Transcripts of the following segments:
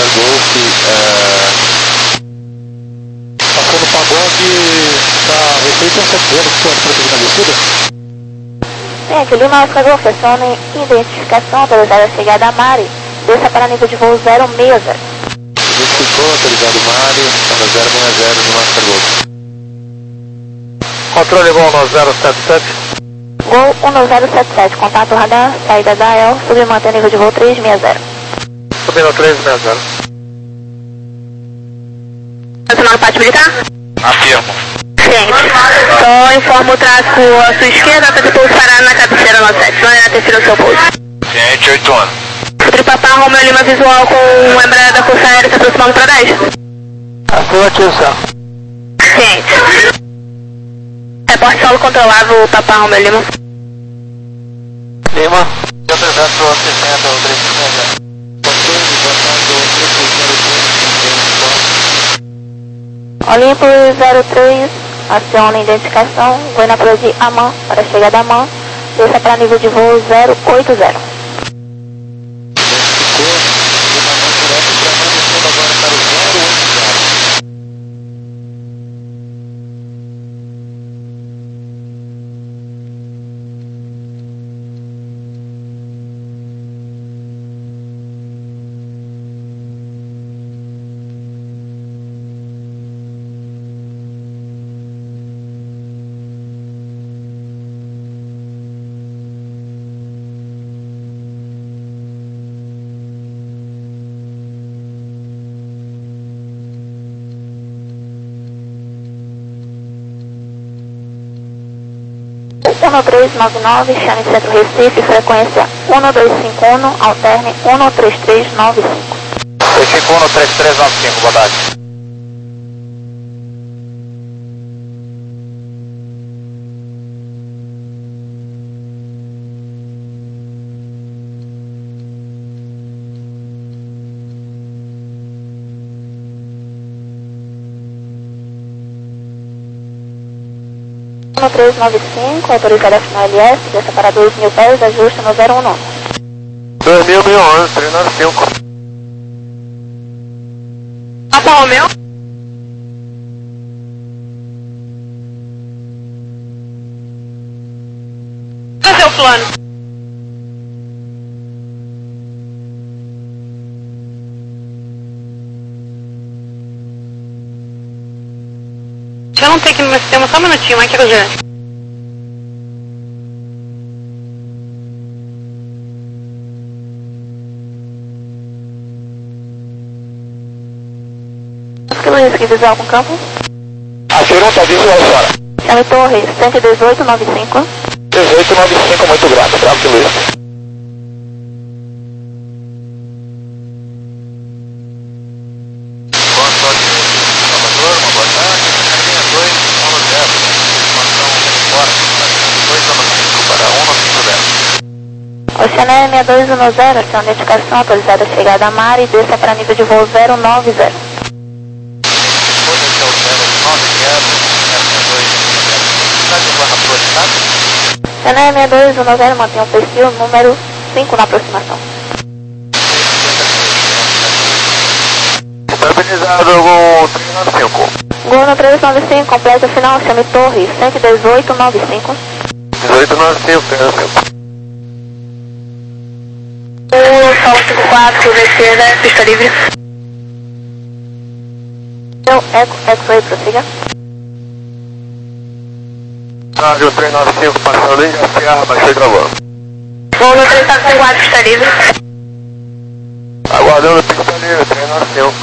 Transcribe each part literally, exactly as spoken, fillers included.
Oscar Golf, é... Passando o pagode da Receita cento e setenta, que foi a na descida? Sim, aqui Lima Oscar Golf, acione identificação autorizada a chegada a Mari, desça para nível de voo zero seis zero. Identificou, autorizado Mari, zero seis zero no Oscar Golf. Controle Gol um zero sete sete. Gol um zero sete sete, contato radar, saída da A E L, subir manter nível de voo três seis zero. Subindo três seis zero. Nacional Pátio Militar? Afirmo. Ciente. Só informo o tráfego à sua esquerda para depois parar na cabeceira nove sete. Não irá ter sido o seu pouso. Ciente, oito anos. Futuro Papá, Romeo Lima visual com o Embraer da Força Aérea se aproximando para dez. Afirmação. Ciente. Reporte solo controlável, Papá Romeo Lima. Lima. trezentos e sessenta, três seis zero. Olimpo zero três, aciona identificação, vou na prova de Amman para a chegada a Amman, desça para nível de voo zero oito zero. um três nove nove, chame Centro Recife, frequência um dois cinco um, alterne um três três nove cinco. dois cinco um, três três nove cinco, boa tarde. um três nove cinco, autorizada a final L S, desça para dois mil pés, ajuste no zero um nove. dois mil, mil onze, três nove cinco. Papa Romeu? Qual é o seu plano? Eu não tenho aqui no meu sistema, só um minutinho, mas que eu já... Que Luiz, que visual com campo? Afirma, visual, senhora. Chame Torres, cento e dezoito, noventa e cinco. dezoito noventa e cinco, muito grato. Bravo, que Luiz. Oceané seis dois um zero, aciona identificação autorizada a chegada a Mari, desça para nível de voo zero nove zero. Oceané seis dois um zero, mantenha o perfil número cinco na aproximação. Estabilizado com três nove cinco. Gol no três nove cinco, completa final, chame Torres, cento e dezoito, noventa e cinco. dezoito noventa e cinco, três nove cinco. O Sol cinco quatro, da esquerda, pista livre. Então, eco, eco aí, prossiga. Rádio três nove cinco, passando linha, Serra, baixei gravando. Gol no três nove quatro, pista livre. Aguardando pista livre, três nove cinco.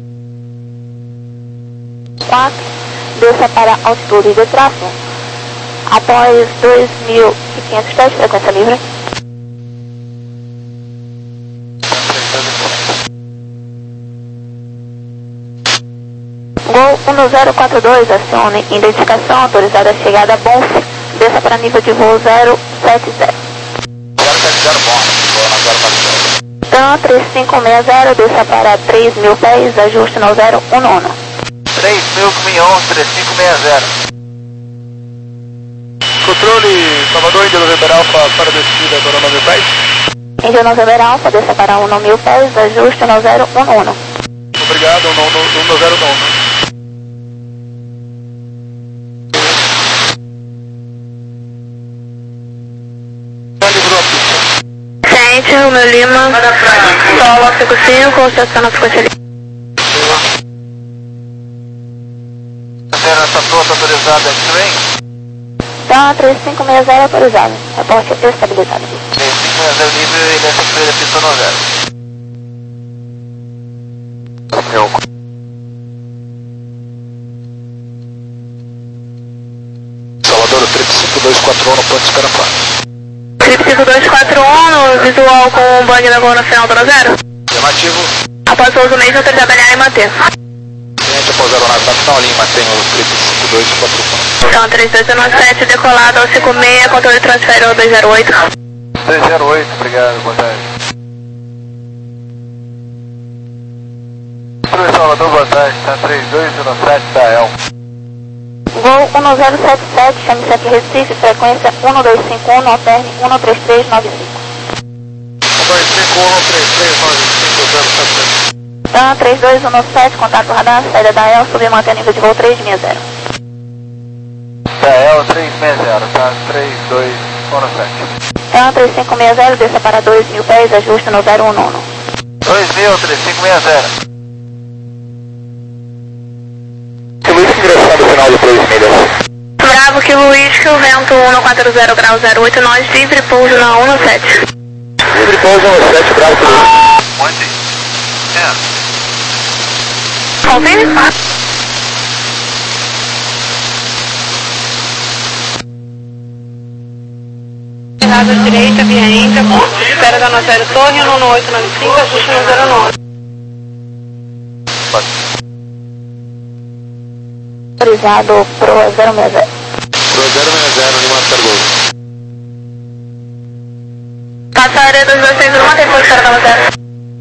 quatro, desça para altitude de tráfego. Após dois mil e quinhentos pés, frequência livre. Gol um zero quatro dois, acione identificação autorizada a chegada a Bonf, desça para nível de voo zero sete zero. zero sete zero, bom, vou na zero quatro zero. Então, três cinco seis zero, desça para três mil pés, ajuste no zero um um. três mil onze, três cinco seis zero. Controle Salvador, Índia November Alfa, para descida para nove pés. Índia November Alfa, desça para um mil pés, ajuste no zero um um. obrigado, um no zero não, né? Ciente, o meu Lima, solo cinco cinco, estaciona na frequência livre. Essa frota autorizada X-Ray? Tá, três cinco seis zero autorizado. Reporte estabilizado. três cinco seis zero livre e nessa X-Ray da pista no zero. Eu. Salvador, trip cinco dois quatro um no ponto de Escarapá. Trip cinco dois quatro um no visual com o bug da gol no final do zero. Afirmativo. Após o uso mesmo, autorizado a alinhar e manter. Cliente após aeronave na final linha, mantém o trip cinco dois quatro um. Então, três dois um sete, decolado ao cinco seis, controle transfere ao dois zero oito. dois zero oito, obrigado, boa tarde. Oi, Salvador, boa tarde, tá três dois um sete da E L. Gol um zero sete sete, chame centro Recife, frequência um dois cinco um, alterne um três três nove cinco. um dois cinco um três três nove cinco zero sete sete. Então, três dois um sete, contato radar, saída da E L, subir e manter nível de voo três seis zero. Da E L três seis zero, tá três dois um sete. Então, três cinco seis zero, desça para dois mil pés, ajuste no zero um nove. dois mil, três cinco seis zero. Luiz que ingressar no final de três milhas. Bravo, que Luiz, que o vento um quatro zero grau zero oito, nós livre pouso na um sete. Livre pouso um sete, bravo que Luiz. Onde? É. Ouvindo? Errado à direita, via Inter, espera da nove zero torre, um oito nove cinco, ajuste no zero nove. Autorizado pro zero seis zero. Pro zero seis zero, Lima Oscar Golf. Passa a área dois dois seis um, mantém posição da nove zero.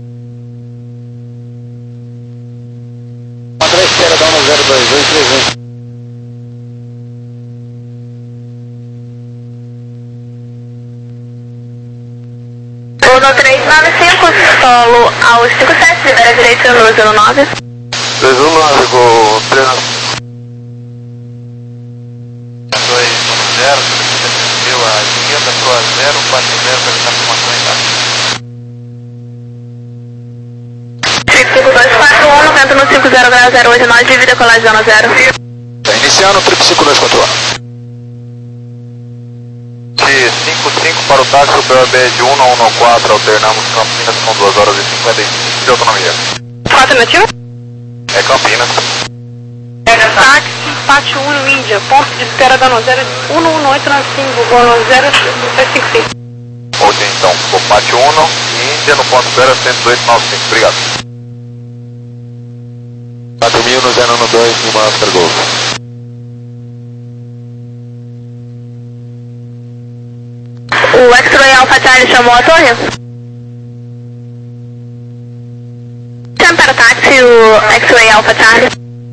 André espera da um zero dois dois três um. Uno três nove cinco, solo aos cinco sete, libera direito no zero nove. dois um nove, com treinamento. dois um zero, deu a esquerda pro A zero, quatro zero, para evitar formação em taxa. cinco dois quatro um, vento no cinco zero grau zero oito, nós divide decolagem zona zero. Tá iniciando o trip cinco dois quatro um. De cinco cinco para o táxi, o P O B de um um quatro, alternamos Campinas com duas horas e cinquenta e cinco de autonomia. Quatro motivo? É Campinas. Táxi, pátio um, Índia, ponto de espera da nove zero, um um oito nove cinco, voo nove zero três cinco cinco. Ou então, o Pátio um e Índia no ponto zero cento e oito nove cinco, obrigado. quatro mil no zero um dois, Lima Oscar Golf. O X-Ray Alpha Charlie chamou a torre? Chame para o táxi o X-Ray Alpha Charlie.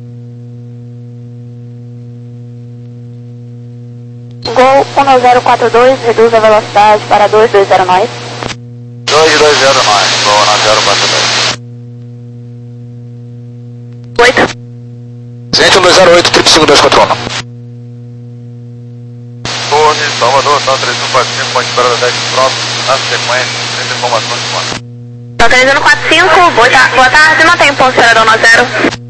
Gol um zero quatro dois, reduz a velocidade para dois dois zero nove. dois dois zero nove, vou na zero quatro dois. oito. Gente, um dois zero oito, trip cinco dois quatro um. Torre, Salvador, tá três um quatro cinco, pode esperar da dez próximo, na sequência, sem informação de quanto. Tá três um quatro cinco, boa, ta boa tarde, não tem ponto zero nove zero.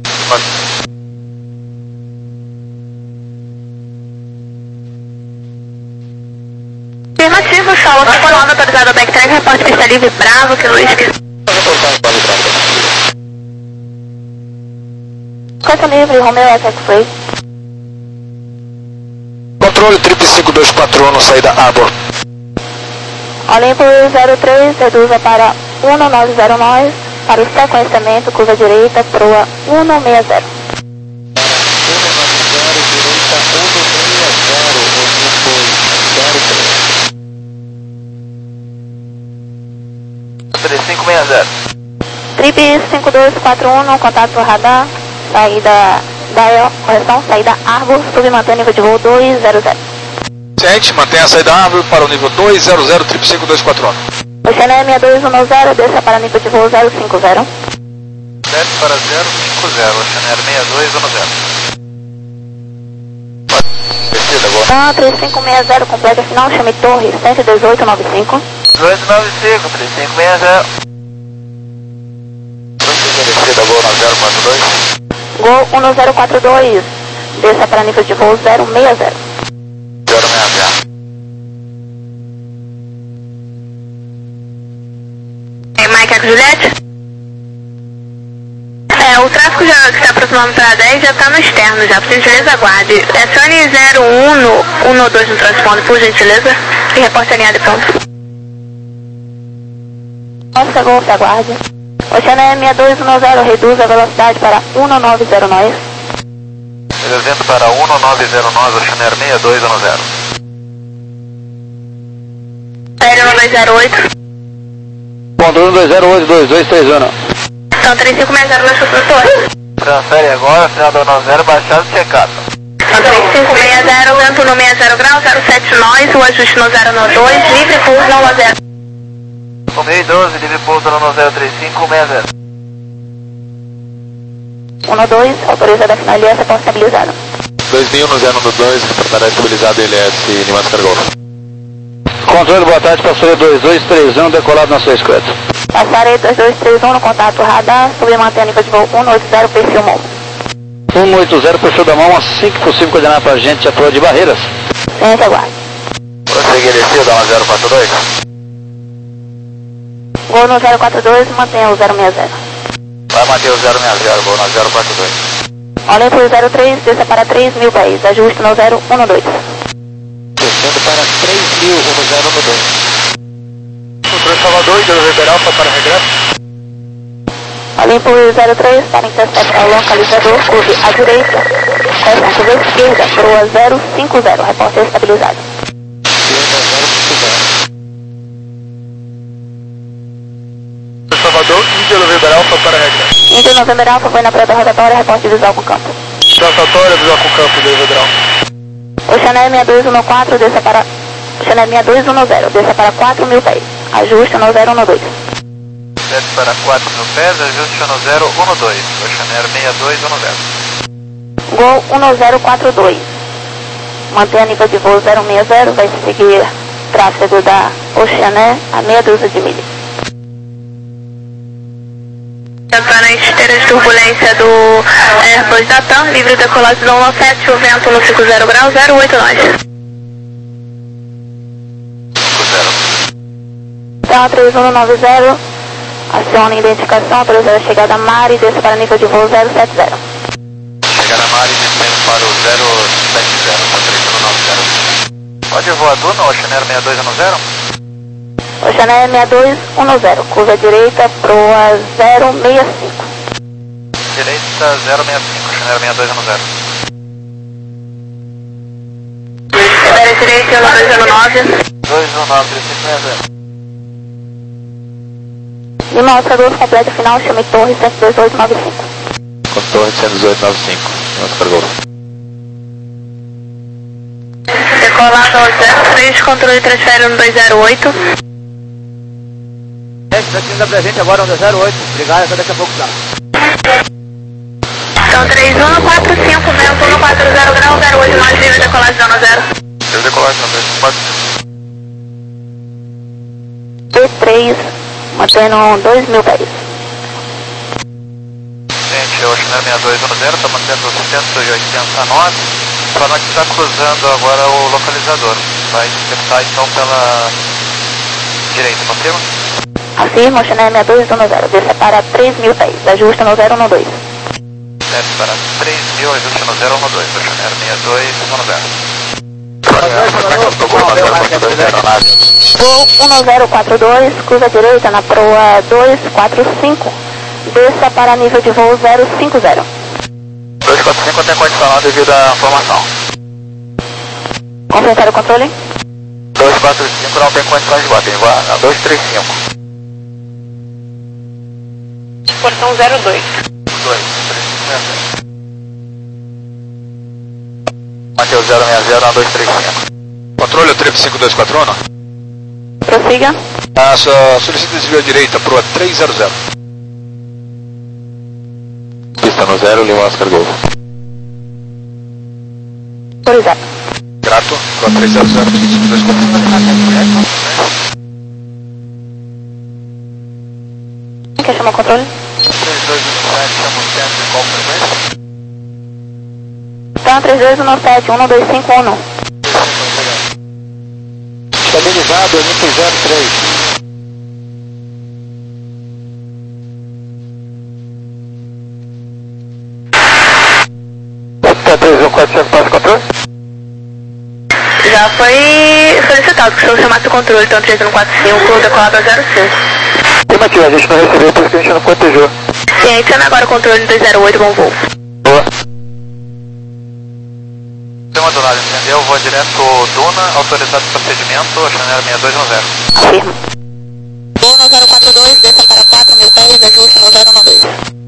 Afirmativo, solo que foi onda autorizado ao backtrack, reporte pista livre, bravo, que Luiz que... Costa livre, Romeo S X-Ray. Controle trip cinco dois quatro um no saída Arbor. Olimpo zero três, reduza para um nove zero nove, para o sequenciamento, curva direita, proa um seis zero. três cinco seis zero. Trip cinco dois quatro um, contato radar, saída da E O, correção, saída Arbor, submantém nível de voo dois zero zero. Ciente, mantenha a saída Arbor para o nível dois zero zero, trip cinco dois quatro um. O Xené seis dois um zero, desça para nível de voo zero cinco zero. sete para zero cinco zero, Ocean Air seis dois um zero. Descida agora. Tá, três cinco seis zero, completa final, chame torre cento e dezoito nove cinco. dois nove cinco, três cinco seis zero. Descida agora na zero quatro dois. Gol um zero quatro dois, desça para nível de voo zero seis zero. zero seis zero. Mike Eco Juliette? É, o tráfego já, que está aproximando para dez já está no externo já, por gentileza aguarde. Acione zero um um dois no transponder, por gentileza, e reporte alinhado e pronto. Oscar Golf, aguarde. Ocean Air seis dois um zero, reduz a velocidade para um nove zero nove. Evento para um nove zero nove, Ocean Air seis dois um zero. Aéreo um dois zero oito. Controle um dois zero oito dois dois três um. Então três cinco seis zero, lançou para torre. Transfere agora, final do nove zero, baixado e checado. Então três cinco seis zero, vento no sessenta graus, zero sete nós, o ajuste no zero dois, livre pouso no zero. Comei doze, livre pouso no zero três cinco seis zero. um dois, autorizada a final L S com estabilizado. dois mil no zero dois, reportará estabilizado L S Nimas Cargol. Controle, boa tarde, passou dois dois três um, decolado na sua esquerda. Passarei dois dois três um no contato radar, subir manter a nível de voo um oito zero, perfil MOM. um oito zero, perfil da mão, assim que possível coordenar para a gente a torre de barreiras. Ciência, aguarde. Prosseguir descida, dá uma zero quatro dois. Gol no zero quatro dois, mantenha o zero seis zero. Vai manter o zero seis zero, vou na zero quatro dois. Olhem para o zero três, desça para três mil pés, ajuste no zero um dois. Descendo para três mil, rumo zero um dois. Controle Salvador, Deus Liberal, para regresso. Olhem para o zero três, para interceptar o localizador, curve à direita, corta curva à esquerda, proa zero cinco zero, repórter estabilizado. Salvador, Índia November Alfa para regresso. Índia November Alfa foi na preta rotatória, repórter visual com campo. Rotatória, visual com campo, Deus November Alfa. Ocean Air seis dois um quatro, desça para... Ocean Air seis dois um zero, desça para quatro mil pés, ajuste no zero um dois. Desce para quatro mil pés, ajuste no zero um dois. Ocean Air seis dois um zero. Gol um zero quatro dois. Mantenha nível de voo zero seis zero, vai seguir tráfego da Ocean Air a meia dúzia de milhas. Para a esteira de turbulência do Airbus da TAM, livre decolagem do um sete, o vento no cinquenta graus, zero oito nós. Então, três um nove zero, acione identificação, autorizada a chegada a Mari, desça para nível de voo zero sete zero. Chegada a Mari, descendo para o zero sete zero, para três um nove zero. Pode voar Duna, Ocean Air seis dois um zero? Ocean Air seis dois um zero, curva direita, proa zero seis cinco. Direita zero seis cinco, Ocean Air seis dois um zero. Espera direita, um dois zero nove. dois um nove, três cinco seis zero. Lima Oscar Golf, completo final, chame torre cento e dezoito nove cinco. Com torre cento e dezoito nove cinco, Oscar Golf. Decolado ao zero três, controle transfere um dois zero oito. Aqui da presente agora, um zero oito, obrigado, até daqui a pouco tá. Então três um quatro cinco, vento um quatro zero graus, zero oito nós, livre decolagem zero zero. Eu decolagem na dois quatro. T três, mantendo dois mil pés. Gente, o Ocean Air seis dois um zero, está mantendo cento e oitenta nós. Para nós está cruzando agora o localizador. Vai interceptar então pela direita, confirma? Afirma, Ocean Air seis dois um zero, desça para três mil pés, ajuste no zero um dois. Desce para três mil, ajuste no zero um dois, Ocean Air seis dois um zero. Voo um zero quatro dois, cruza direita na proa dois quatro cinco, desça para nível de voo zero cinco zero. dois quatro cinco tem condicional devido à formação. Completar o controle? dois quatro cinco não tem condições de voar, tem que voar a dois três cinco. Portão zero dois. dois três cinco. Mateus zero seis zero na dois três cinco. Controle, o trip cinco dois quatro um. Prossiga. Ah, só solicita desvio à direita, proa três zero zero. um zero, Lima Oscar Golf. Autorizado. Grato, quatro três zero zero, dois quatro. Quer chamar o controle? três dois um sete, chama o centro de qual frequência? Então, três dois um sete, um dois cinco um. Estabilizado, Olympus zero três. três um quatro cinco, passa controle? Já foi solicitado que o senhor chamasse o controle, então três um quatro cinco, decolado a zero cinco. Afirmativo, a gente não recebeu, por isso que a gente não cotejou. Sim, adiciona agora o controle dois zero oito, bom voo. Boa. Tema do lado, entendeu? Vou direto Duna, autorizado o procedimento, chanela seis dois um zero. Afirma. Voo no zero quatro dois, desça para quatro mil pés, ajuste no zero um dois.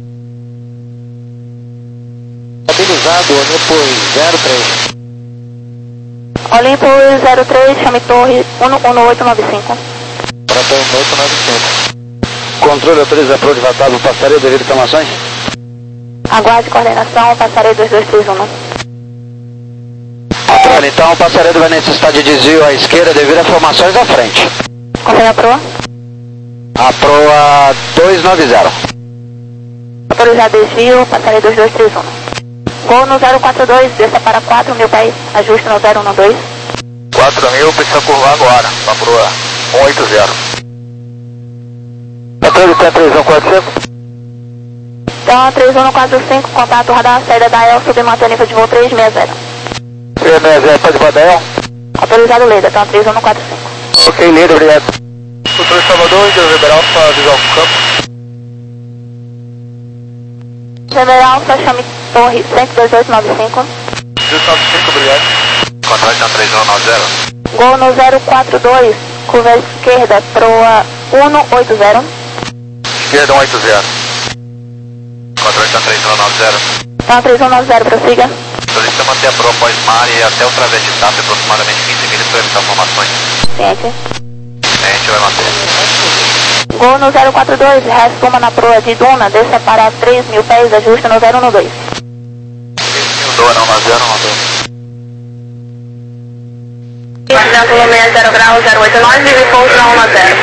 Estabilizado, Olympus zero três. Olympus zero três, chame torre um um oito nove cinco. Para torre um oito nove cinco. Controle autoriza para o levantado, passarei devido a informações? Aguarde coordenação, passarei dois dois três um. Controle, então passarei vai necessitar de desvio à esquerda devido a formações à frente. Confirma a proa. A proa dois nove zero. Autorizado desvio, passarei dois dois três um. Voo no zero quatro dois, desça para quatro mil pés, ajuste no zero um dois. quatro mil, precisa curvar agora, para proa um oito zero. Controle três um quatro cinco. Então, três um quatro cinco, contato radar, saída da E L, submanter nível de voo três seis zero. três seis zero, pode mandar E L? Autorizado Leda, então três um quatro cinco. Ok, Leda, obrigado. Controle Salvador, Indio Ribeirão, para visual campo. Ribeirão Alfa, chame torre cento e dois oito nove cinco. dois nove cinco, obrigado. Controle está três um nove zero. Gol no zero quatro dois, curva esquerda, proa um oito zero. Esquerda um oito zero. Controle está três um nove zero. Então, três um nove zero, prossiga. Solicita manter a proa pós-mar e até o través de TAP aproximadamente quinze milhas para evitar formações. Ciente. A gente vai manter. Gol no zero quatro dois, reassuma na proa de Duna, desça para três mil pés, ajuste no zero um dois. Dona, não, nove zero, não, dona. seis zero grau, zero oito nove, livre pouso na um zero.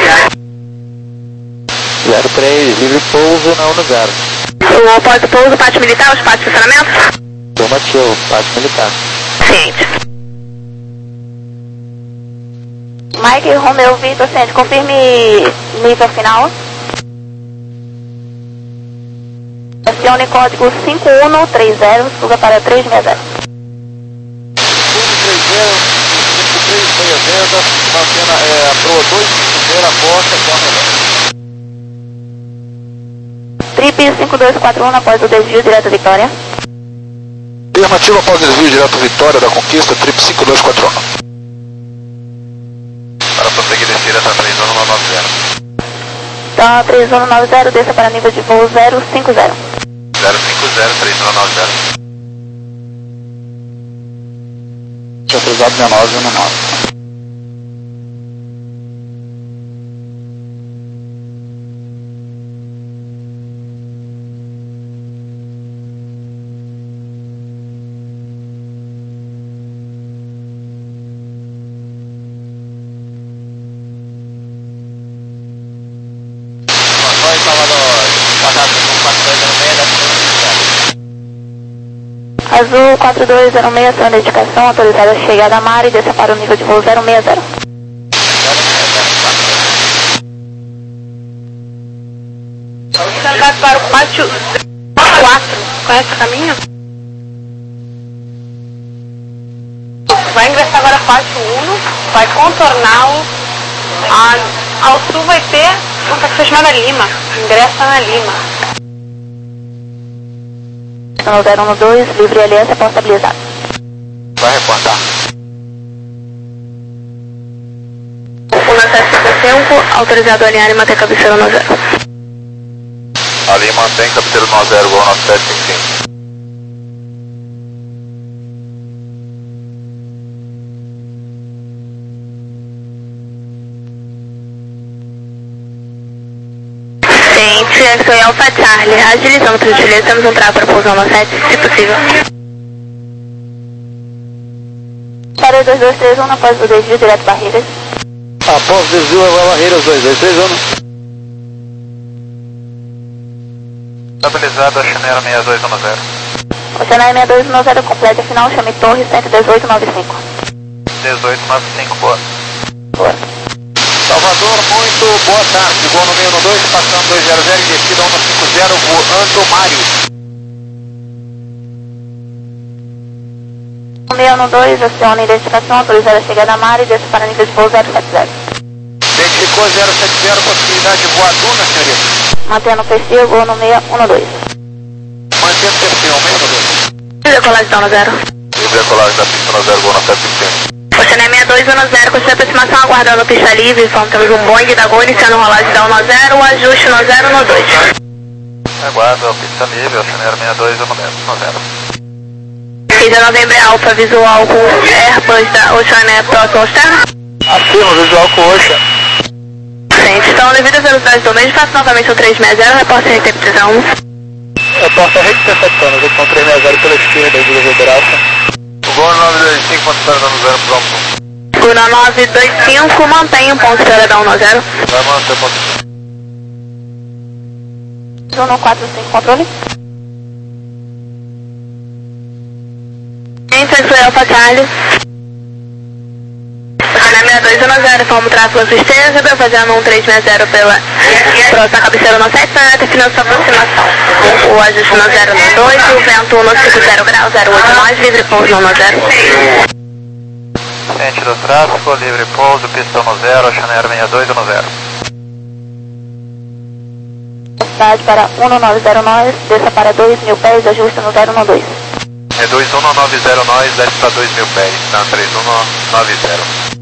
zero três, livre pouso na um zero. O pós-pouso, parte militar, os partes de funcionamento? Afirmativo, parte militar. Ciente. Mike Romeo Vitor, ciente, confirme nível final. Acione código cinco um três zero, suga para três seis zero. três zero, cinco três seis zero, mantendo a proa dois cinco zero, a costa, corre. Trip cinco dois quatro um, após o desvio direto Vitória. Afirmativo após desvio direto Vitória da Conquista, Trip cinco dois quatro um. Para prosseguir descida, está três um nove zero. Então, três um nove zero, desça para nível de voo zero cinco zero. zero cinco zero, três um nove zero. Autorizado sessenta e nove um nove. Azul quatro dois zero seis, sua identificação, autorizada a chegada a mar e desça para o nível de voo zero seis zero. Vai para o pátio quatro, conhece o caminho? Vai ingressar agora pátio um, vai contorná-lo, ao sul vai ter um taxi chamado Lima, ingressa na Lima. No zero um dois, livre aliança, ponto estabilizado. Vai reportar. um sete cinco cinco, autorizado a alinhar e manter cabeceira no zero. Ali mantém cabeceira no zero, gol nove sete cinco cinco. Ciente, S O L Alfa Charlie, agilizando por gentileza, temos um tráfego para pouso no sete, se possível. Para dois dois três um, após o desvio direto Barreiras. Após desvio a Barreiras dois dois três um. Estabilizado a Chimera seis dois um zero. Oceanária seis dois um zero, completa final, chame Torre cento e dezoito noventa e cinco. dezoito noventa e cinco, boa. Boa. Salvador, muito boa tarde. Gol no meio no dois, passando dois zero zero, descida um cinco zero, voando Mário. seis um dois, aciona a identificação, autorizar a chegada a Mari e desça para nível de voo zero sete zero. Identificou zero sete zero, possibilidade de voar Duna, senhorita. Mantendo o perfil, gol no seis um dois. Mantendo o perfil, meio no dois. Decolagem da um zero. Decolagem da pista no zero, gol na sete cinco. Oceanária seis dois um zero, continua a aproximação, aguardando pista livre, informo temos um Boeing da Gol iniciando rolagem da um zero, o ajuste no zero no dois. Aguardo a pista livre, Oceanária seis dois um zero. quinze de novembro é Alfa, visual com Airbus da Oceanária próximo ao externo. Acima, visual com Ocean. Gente, então devido às velocidades do meio, faço novamente o trezentos e sessenta, repórter de repetição. Repórter receptando, eu com trezentos e sessenta pela esquerda do Ribeirão Alfa. Gol nove dois cinco, ponto zero zero, pronto. Gol nove dois cinco, mantém o ponto de espera da um zero. Vai manter ponto. um quatro cinco, controle. Gente, Alfa Charlie. Oceanária seis dois um zero, informo tráfego assistência, fazendo um trezentos e sessenta pela próxima cabeceira no sete, na definição sua aproximação. O ajuste no zero no dois, o vento no cinco zero grau, zero oito nove, livre pouso no zero. Ciente do tráfego, livre pouso, pista no zero, Oceanária seis dois um zero. Velocidade para um nove zero nove, desça para dois mil pés, ajuste no zero um dois. É dois um nove zero nós, desce para dois mil pés, tá? três um nove zero.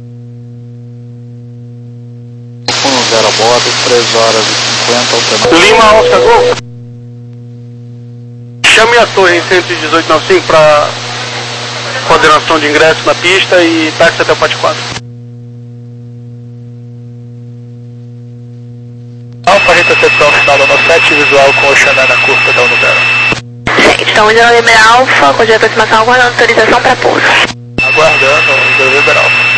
um zero moto, três horas e cinquenta, alternando. Lima Alfa Gol. Chame a torre em cento e dezoito noventa e cinco para coordenação de ingresso na pista e táxi até o Pátio quatro. Alfa, recepção final da sete, visual com Oceanária na curva da um zero. Gente, então de Novembro Alfa, com de aproximação, aguardando autorização para pouso. Aguardando o Ribeirão Alfa.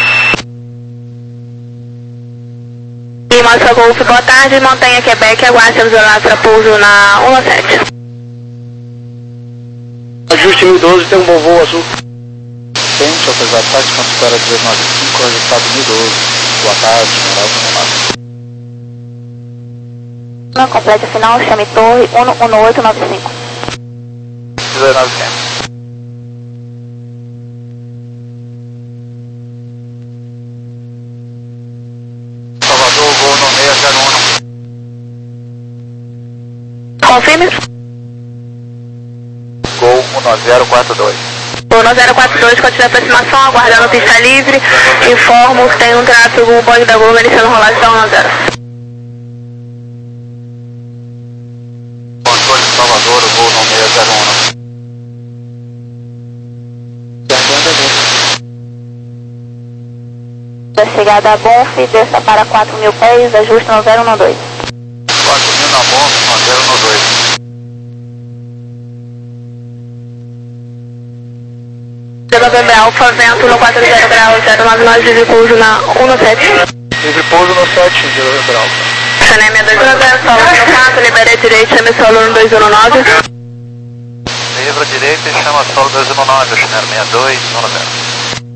Lima Alfa Golf, boa tarde, Montanha Quebec, aguarde o celular para pouso na um sete. Ajuste mil e doze, tem um bom voo azul. Ciente, autorizado táxi, quanto espera duzentos e noventa e cinco, registrado mil e doze. Boa tarde, general Zona Na completa final, chame Torre um um oito nove cinco. dezenove cem. Salvador, gol no seis zero um. Confirme. Gol um zero quatro dois. Gol no zero quatro dois, continua a aproximação, aguardando pista livre, informo que tem um tráfego, o Boeing da Gol iniciando rolagem da um zero. Controle de Salvador, gol no seis zero um. Da chegada a Bonf, desça para quatro mil pés, ajuste no zero um dois. quatro mil na bomba, um zero no dois. De Novembro Alfa, vento no quatro zero grau, zero nove nove, livre pouso na um sete. Livre pouso no sete, de Ribeirão Alfa. Oceanária seis dois um zero, solo no quatro, libera direito, chame solo no dois um nove. Livre direita e chama solo dois um nove, Oceanária seis dois um zero.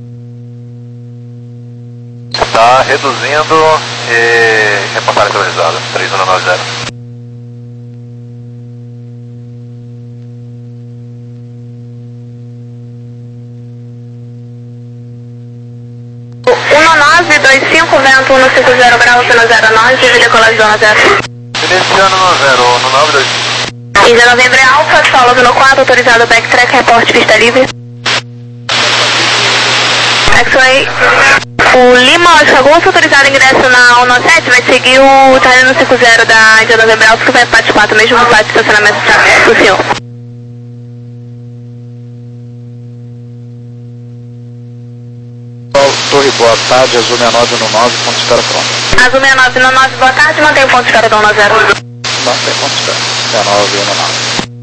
Está reduzindo e reportagem atualizada, três um nove zero. um nove dois cinco, vento um cinco zero grau, zero zero nove, livre decolagem zona zero. Iniciando no zero, no nove dois cinco. quinze de Novembro Alfa, solo no quatro, autorizado backtrack, reporte pista livre. X-Ray. O Lima Alfa Golf, autorizado ingresso na um sete, vai seguir o terreno cinco zero da Índia Novembro Alfa, que vai para Pátio quatro, mesmo no pátio de estacionamento do senhor. Torre, boa tarde, Azul sessenta e nove no nove, ponto de espera pronto. Azul sessenta e nove no nove, boa tarde, mantém o ponto de espera do um zero. não tem condição. dezenove um nove.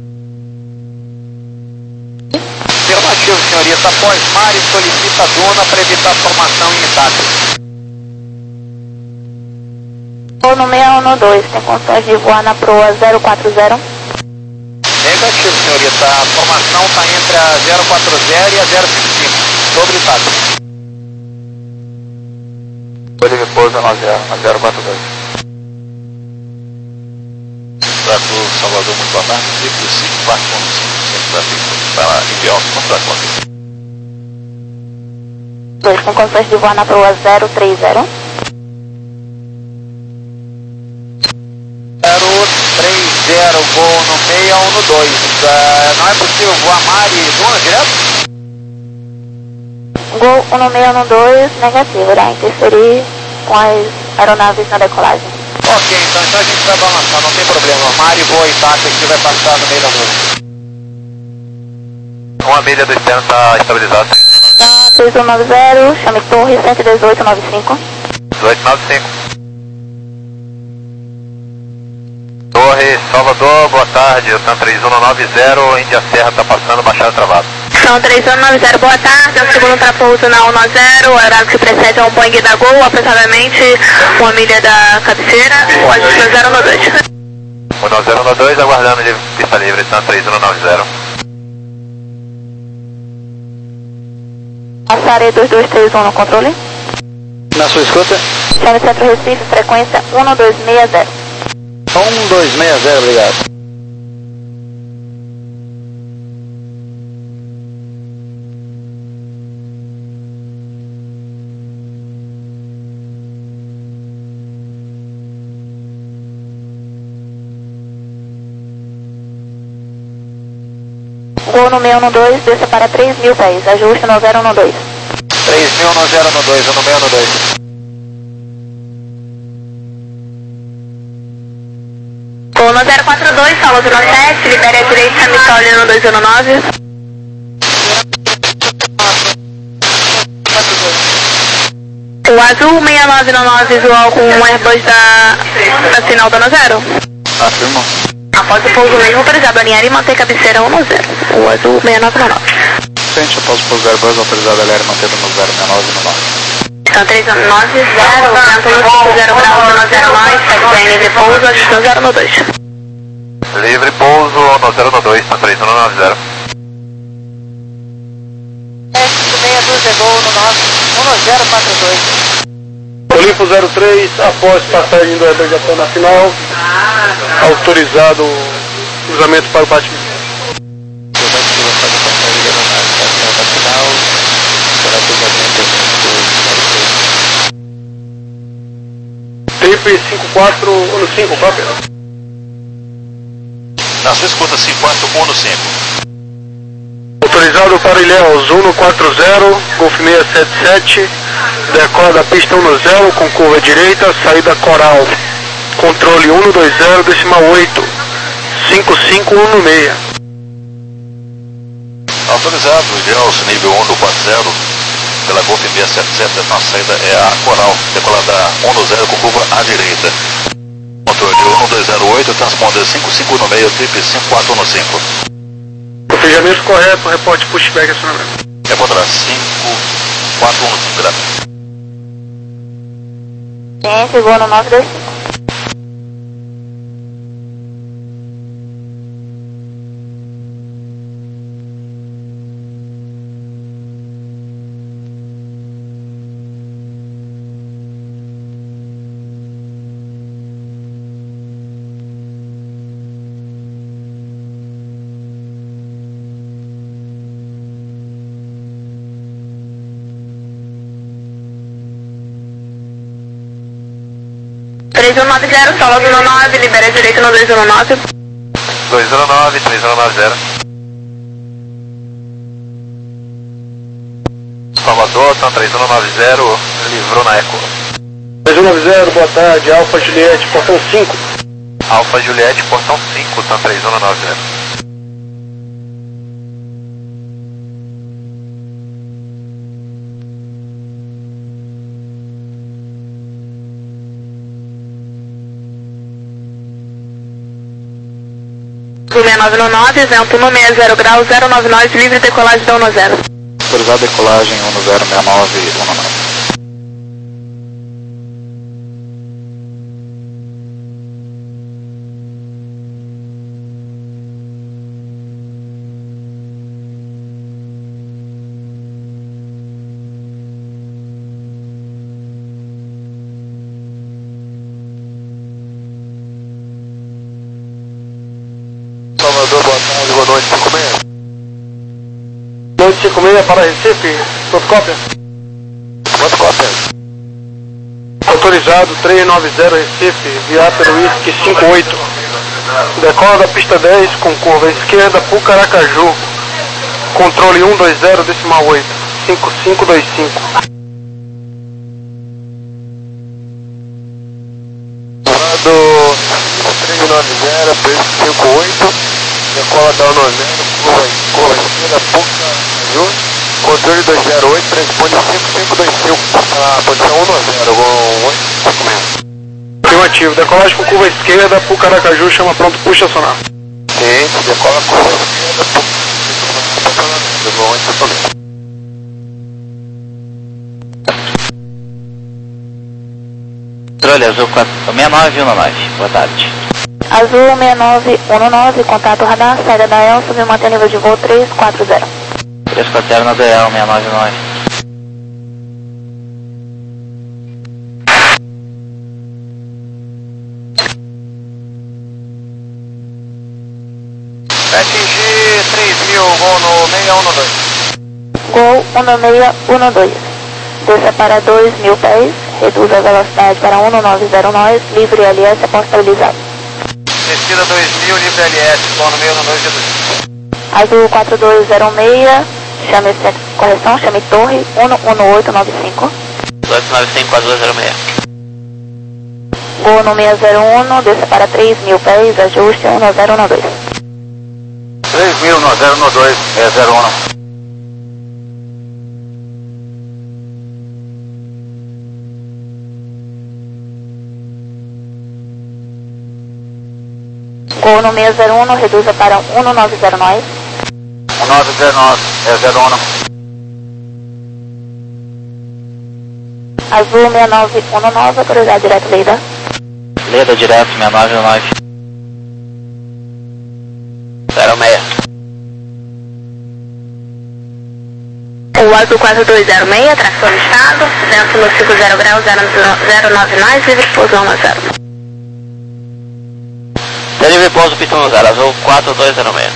Afirmativo, senhorita. Após Mari, solicita a duna para evitar formação em Itália. Voo no seis um dois, tem condições de voar na proa zero quatro zero. Negativo, senhorita. A formação está entre a zero quatro zero e a zero cinco cinco. Sobre Itália. Bolívia pousa na zero quatro dois. Trato Salvador, muito boa tarde. Triplo cinco quatro um cinco, centro da pista para enviar o contrato. dois, tem condições de voar na proa zero três zero. zero três zero, voo no seis um dois. Uh, não é possível voar Mari e Duna direto? Gol um seis um dois, negativo, irá interferir com as aeronaves na decolagem. Ok, então, então a gente vai balançar, não tem problema. Mari voa Itália que vai passar no meio da rua. Uma milha do externo está estabilizada. Tá, três um nove zero, chame torre cento e dezoito nove cinco. dezoito nove cinco. Torre Salvador, boa tarde. Eu sou três um nove zero, Índia Serra está passando, baixada travada. São três um nove zero, boa tarde. É o segundo para pouso na um nove zero. O horário que precede é um Boeing da Gol, aproximadamente uma milha da cabeceira. O ajuste no zero um dois. O nove zero um dois, aguardando livre, pista livre, São três um nove zero. Passarei dois dois três um no controle. Na sua escuta? Chame Centro Recife, frequência um dois seis zero. um dois seis zero, obrigado. Gol no seis um dois, desça para três mil pés, ajuste no zero um dois. três mil no zero um dois, no seis um dois. Gol no zero quatro dois, solo zero sete, libere a direita, Mitoli no dois um nove. O azul seis nove nove visual com um Airbus da, da sinal dona zero. Afirma. Após o pouso mesmo autorizado, alinhar e manter cabeceira um zero. O azul seis nove nove. Frente, após o pouso Airbus autorizado, alinhar e manter no zero seis nove nove. Então três um nove zero, vento no cinco zero graus, no zero nove, segue livre pouso, ajuste no zero um dois. Livre pouso no zero um dois, São três um nove zero. meia dúzia, gol no nove um zero quatro dois. Olimpo zero três, após passagem do Airbus Japão na final, autorizado o cruzamento para o batimento. Triple cinco quatro um cinco, cópia. Na sua escuta, cinco quatro um cinco. Autorizado para Ilhéus um quatro zero, Golf seis sete sete, decola da pista um zero com curva direita, saída Coral. Controle um dois zero, decimal oito, cinco cinco um seis. Autorizado, Ilhéus, nível um quatro zero, pela Golf seis sete sete, a saída é a Coral, decolada um zero com curva à direita. Controle um dois zero oito, transponder cinco cinco um seis, triple cinco quatro um cinco. Procedimento correto, reporte pushback acionamento. É contra cinco quatro um cinco, graças. Ciência, gol no nove dois cinco. três um nove zero, solo zero nove, libera a direita no dois um nove. dois um nove, três um nove zero. Salvador, São três um nove zero, livrou na Eco. três um nove zero, boa tarde, Alfa Juliette, portão cinco. Alfa Juliette, portão cinco, São três um nove zero. nove no nove, vento um seis zero grau, zero nove nove, livre decolagem da um zero. Autorizado decolagem um zero seis nove um nove. Salvador, boa tarde, boa noite, cinco seis. Noite cinco seis para Recife, fotocópia. Fotocópia. Autorizado três nove zero Recife, via pelo Whisky cinco oito. Decola da pista dez com curva esquerda, Pucaracaju. Controle um dois zero, decimal oito, cinco cinco dois cinco. Comando três nove zero, cinco oito, decola da um zero, curva, curva esquerda, Pucaracaju. Controle dois zero oito, responde cinco cinco dois cinco, para posição um zero, com oito cinco seis. Afirmativo, decolagem com curva esquerda, Pucaracaju, chama pronto, puxa sonar. Sim, decola com curva esquerda, Pucaracaju, com oito cinco seis. Controle azul quatro seis nove um nove, boa tarde. Azul seis nove um nove, contato radar, saída da El, subiu manter nível de voo três quatro zero. três quatro zero na D L seis nove nove. Vai atingir três mil, voo no seis um dois. Gol um seis um dois. Desça para dois mil pés, reduz a velocidade para um nove zero nove, livre L S após estabilizado. Descida dois mil, livre L S, voo no seis um dois. Azul quatro dois zero seis, chame, correção, chame torre um um oito nove cinco. oito nove cinco quatro dois zero seis. Gol no seis zero um, desça para três mil pés, ajuste um zero um dois. três mil no zero um dois, é zero um. Gol no seis zero um, reduza para um nove zero nove. um nove zero nove, é zero um. Azul seis nove um nove, autorizado direto Leida. Leda direto seis nove um nove. zero seis. O azul quatro dois zero seis, tração estado, vento no cinco zero grau, zero nove nove, livre pouso um zero. Livre pouso pistão no zero, azul quatro dois zero seis.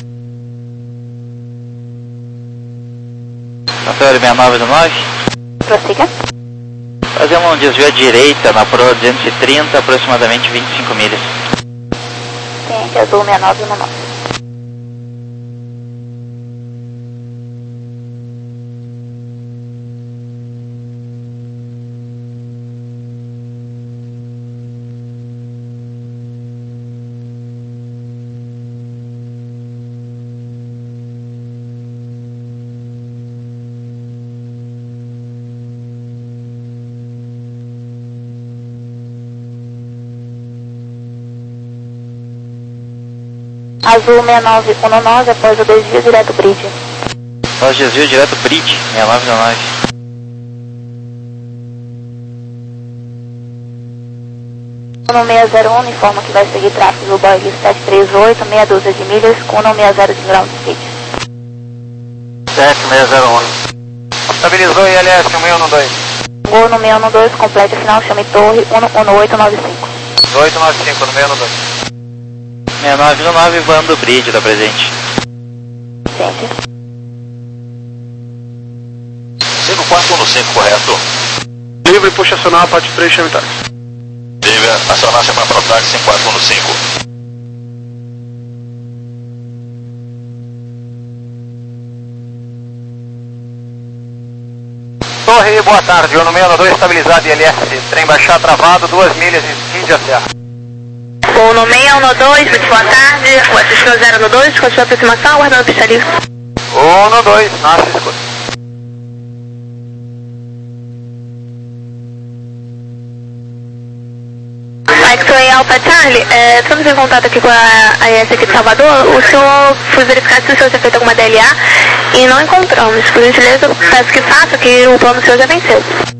Controle seis nove um nove. Prossiga. Fazemos um desvio à direita na Pro duzentos e trinta, aproximadamente vinte e cinco milhas. Ciente, azul seis nove um nove. Azul seis nove um nove, após o desvio direto bridge. Após desvio direto bridge, seis nove um nove. No seis zero um, informa que vai seguir tráfego do Boeing sete três oito, meia dúzia de milhas, com um seis zero de ground speed. sete seis zero um. Estabilizou em L S, um seis um dois. Gol no seis um dois, complete final, chame torre um um oito nove cinco. oito nove cinco, no seis um dois. seis nove um nove, voando do bridge da presente. Ciente. cinco quatro um cinco, correto. Livre, puxa sonar, parte três, chame táxi. Livre, acionar chama Protax cinco quatro um cinco. Torre, boa tarde, um seis um dois estabilizado em L S, trem baixar travado, duas milhas em speed a serra. Voo no seis um dois, muito boa tarde, o assistente zero no dois, com a sua aproximação, aguardando pista livre. um dois, nasce escuro. X-Ray Alpha Time, Charlie, é, estamos em contato aqui com a A S aqui de Salvador. O senhor foi verificar se o senhor tinha feito alguma D L A e não encontramos. Por gentileza, peço que faça, que o plano do senhor já venceu.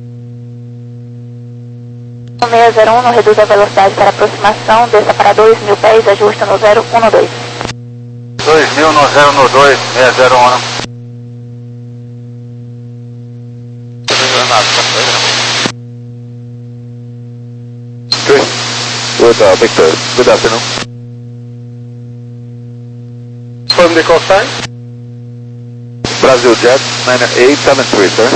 seis zero um, reduz a velocidade para aproximação, desça para dois mil pés, ajusta no zero um dois. dois mil no zero um dois, seis zero um. Good, uh, Victor. Good afternoon. From the call sign? Brazil Jet nine eight seven three, sir.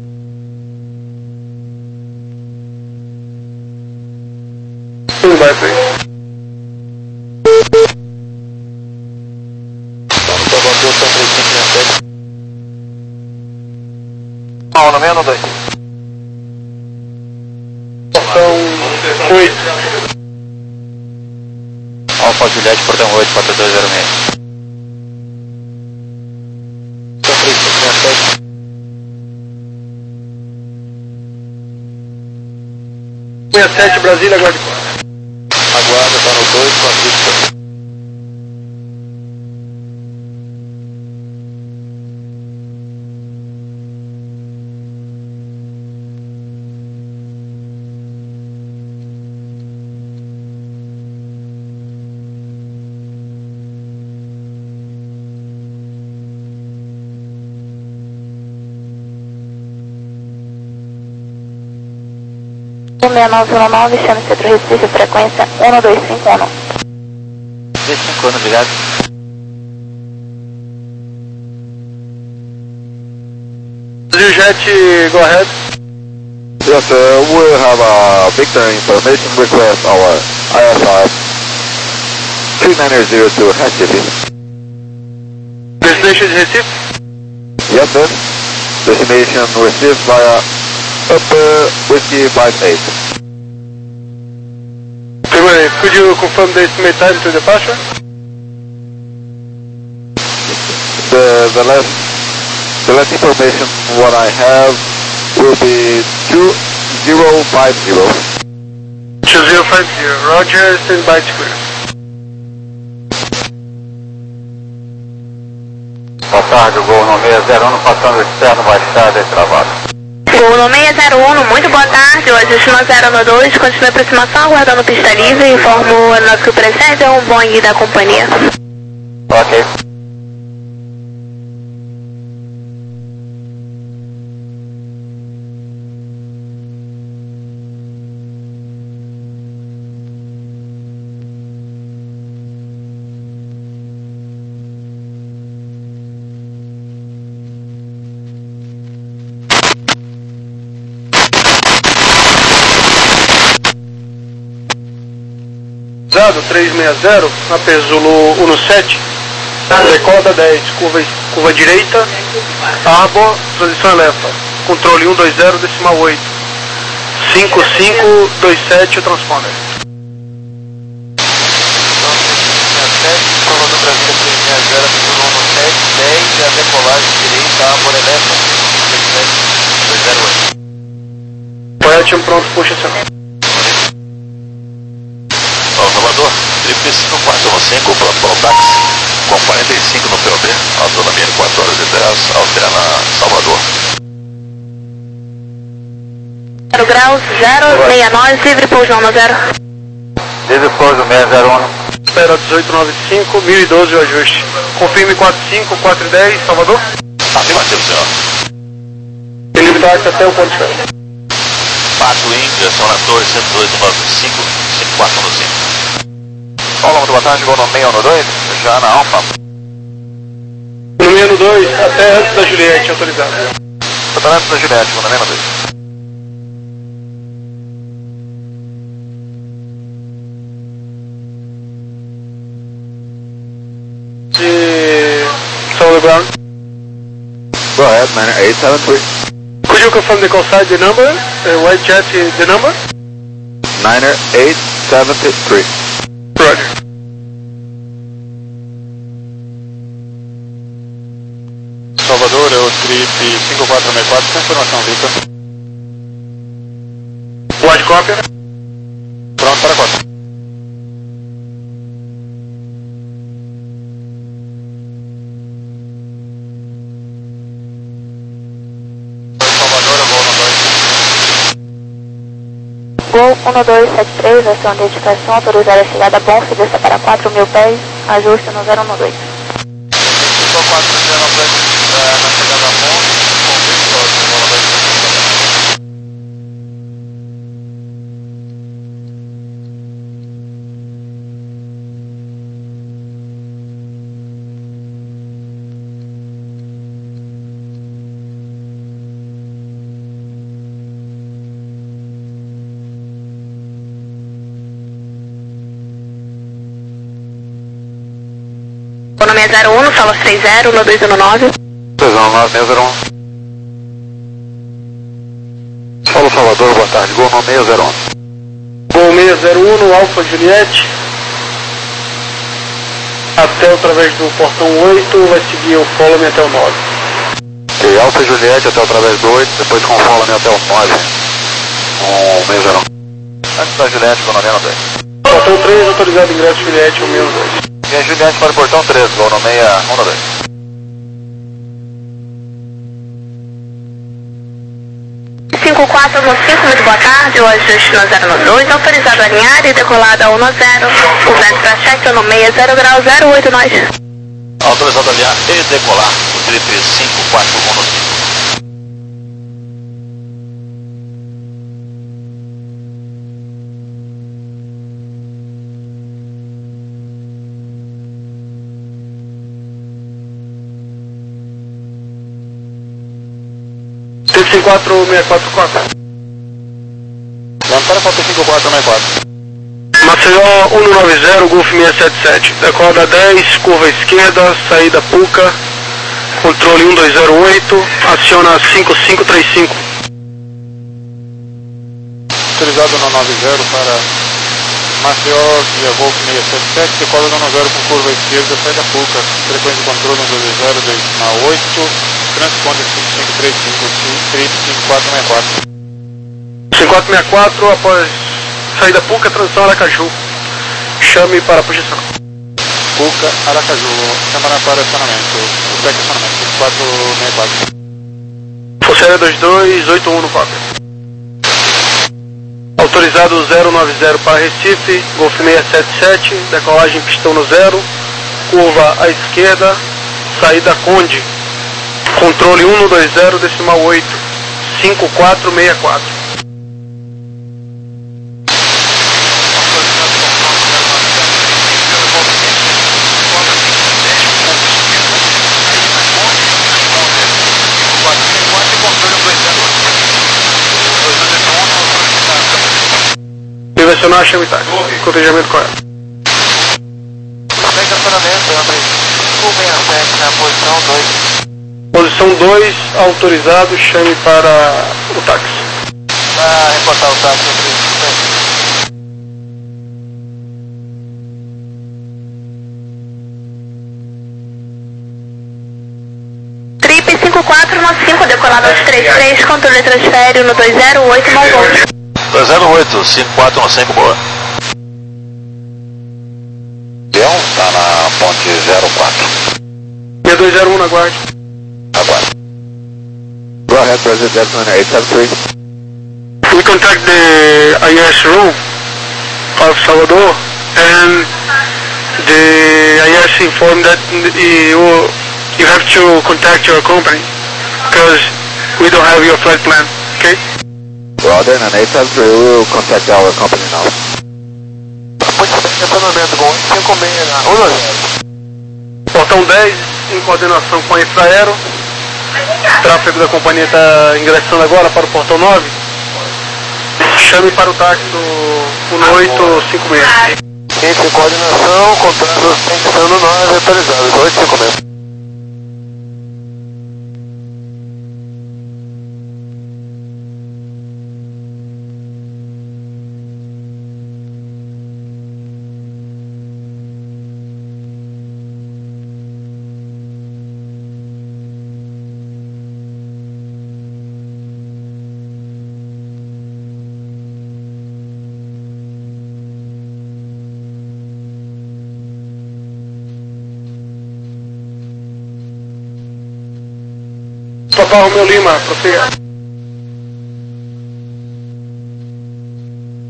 Stand by, please. Ah, no meio no dois. São oito. Alfa Juliette, portão oito, quatro dois zero seis. sessenta e sete, Brasília, aguarde quatro. Aguarda, tá no dois, quatro. seis nove um nove, chame Centro Recife, frequência um dois cinco um. dois cinco um, obrigado. Brasil Jet, go ahead. Yes, sir. We have a Victor information request, our I S R three nine zero two Recife. Destination is Recife? Yes, sir. Destination Recife via Upper Whiskey five eight. Firmly, could you confirm the estimate time to departure? The, the last the last information what I have will be two zero five zero. two zero five zero, Roger, stand by to clear. Boa tarde, voo no seis zero um, passando externo, baixada e travado. Voo no seis zero um, muito boa tarde, o ajuste no zero um dois, continue a aproximação, aguardando pista livre, informo a nós que o precede é um Boeing da companhia. Ok. três seis zero, na P Zulu um sete, decoda dez, curva, curva direita, Arbor, posição eleva, controle um dois zero, decimal oito, cinco cinco dois sete, o transponder. Comando Brasília três seis zero, um sete, dez, e a decolagem direita, Arbor eleva, dois sete dois zero oito. Poétium pronto, puxa ação. Salvador, trip cinco quatro um cinco, Protocol Táxi, com quarenta e cinco no P O B, autonomia quatro horas e dez, alterna Salvador. zero graus, zero seis nove, livre pouso no zero. Livre pouso seis zero um. Espera dezoito noventa e cinco, mil e doze o ajuste. Confirme quatro cinco, quatro dez, Salvador. Afirmativo, senhor. Felipe Táxi até o ponto zero. Pato em direção na torre cento e dois nove cinco, cinco quatro um cinco. Olá, muito boa tarde, vou no seis um dois, já na Alfa. No menos dois, até antes da Juliette, autorizado. Total antes da Juliette, vou no seis um dois. De São Ground. Go ahead, nine eight seven three. Could you confirm the call side, the number? Uh, white jet, the number? nine eight seven three. Roger. Salvador, é o trip cinco quatro seis quatro, com informação, Victor. White copy. Pronto para quatro. Gol um dois sete três, ação de edificação, autorizada a chegada a Bonfim, desça para quatro mil pés, ajuste no zero um dois. Ficou quatro zero na chegada a Bonfim, convite próximo, bola dois. Economia zero um, sala três zero, no dois um nove. dois um nove, seis zero um. Paulo Salvador, boa tarde. Gol no seis zero um. Gol seis zero um no Alfa Juliette. Até através do portão oito, vai seguir o follow me até o nove. Ok, Alfa Juliette até através do oito, depois com follow me até o nove. Um seis zero um. Antes da Juliette, economia no dois. Portão três, autorizado ingresso Juliette, um seis dois. E a Juliette para o portão três, gol no seis um dois. cinco quatro no cinco, muito boa tarde, o ajuste no zero no dois, autorizado a alinhar e decolada a um no zero, o vento para cheque no seis zero grau zero oito nós. Autorizado a alinhar e decolar, o trip cinco quatro um no cinco. cinco quatro seis quatro quatro. Lantana falta cinco quatro seis quatro. Maceió um nove zero, Golf seis sete sete. Decola dez, curva esquerda, saída Puca. Controle um dois zero oito, aciona cinco cinco três cinco. Autorizado no nove zero para Maceió via Golf seis sete sete, decola no nove zero com curva esquerda, saída Puca. Frequência de controle um dois zero dois oito. Transponde cinco cinco três cinco, trip cinco quatro seis quatro. cinco quatro seis quatro, após saída Puca, transição Aracaju. Chame para a posição. Puca, Aracaju, chamada para acionamento, o back acionamento, cinco quatro seis quatro. Forceira dois dois oito um no quatro. Autorizado zero nove zero para Recife, Golf seis sete sete, decolagem pistão no zero, curva à esquerda, saída Conde. Controle um dois zero, decimal oito, cinco quatro seis quatro. Direcionar, chame tá. Cotejamento correto. Estacionamento, um seis sete na posição dois. Posição dois, autorizado, chame para o táxi. Para reportar o táxi aqui. Trip cinco quatro no cinco, decolado aos três três, controle transfere no dois zero oito, não gol. dois zero oito, cinco quatro no cinco, boa. Leão está na ponte zero quatro. seis dois zero um na guarda. Agora. Go ahead, President Desmond, eight seven three. We contact the I S room of Salvador and the I S informed that you, you have to contact your company because we don't have your flight plan, okay? Roger, and eight seven three, we will contact our company now. Muito bem, estacionamento com cinco seis na um zero. Portão dez, em coordenação com a Infraero. O tráfego da companhia está ingressando agora para o portão nove. Chame para o táxi do um oito cinco seis. Em coordenação, contrato cento nove, atualizado, oito cinco seis. Papa Romeu Lima, prossiga.